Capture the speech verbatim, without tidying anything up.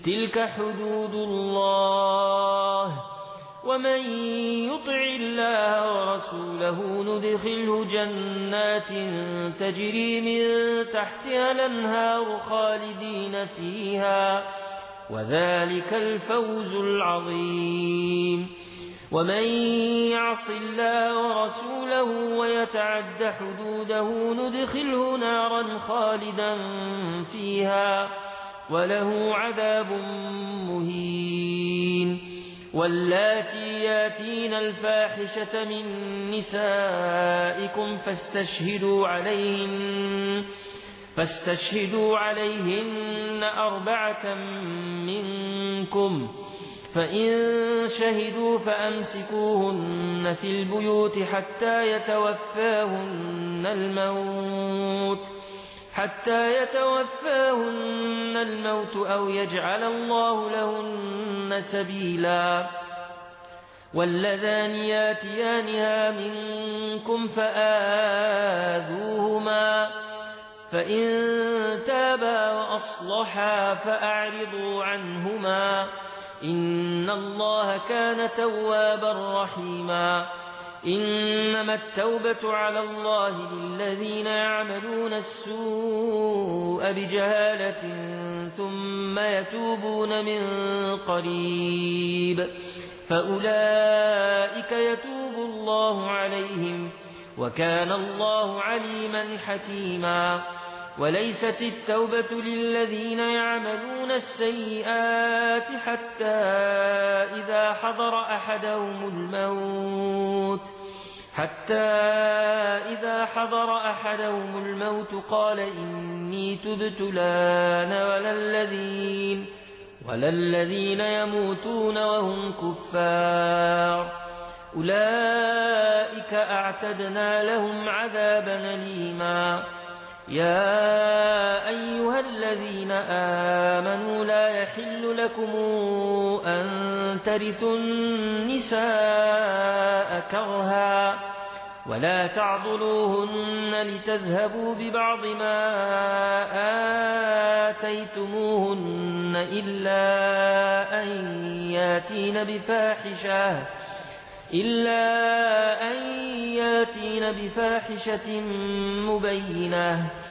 تلك حدود الله ومن يطع الله ورسوله ندخله جنات تجري من تحتها الأنهار خالدين فيها وذلك الفوز العظيم ومن يعص الله ورسوله ويتعد حدوده ندخله نارا خالدا فيها وله عذاب مهين واللاتي ياتين الفاحشة من نسائكم فاستشهدوا عليهن فاستشهدوا عليهن أربعة منكم فإن شهدوا فأمسكوهن في البيوت حتى يتوفاهن الموت حتى يتوفاهن الموت أو يجعل الله لهن سبيلا واللذان ياتيانها منكم فآذوهما فإن تابا وأصلحا فأعرضوا عنهما إن الله كان توابا رحيما إنما التوبة على الله للذين يعملون السوء بجهالة ثم يتوبون من قريب فأولئك يتوب الله عليهم وكان الله عليما حكيما وليست التوبة للذين يعملون السيئات حتى إذا حضر أحدهم الموت حتى إذا حضر أحدهم الموت قال إني تبت الآن ولا الذين ولا الذين يموتون وهم كفار أولئك أعتدنا لهم عذابا أليما يا أيها الذين آمنوا لا يحل لكم أن ترثوا النساء كرها ولا تعضلوهن لتذهبوا ببعض ما آتيتموهن إلا أن ياتين بفاحشة إلا أن ياتين بفاحشة مبينة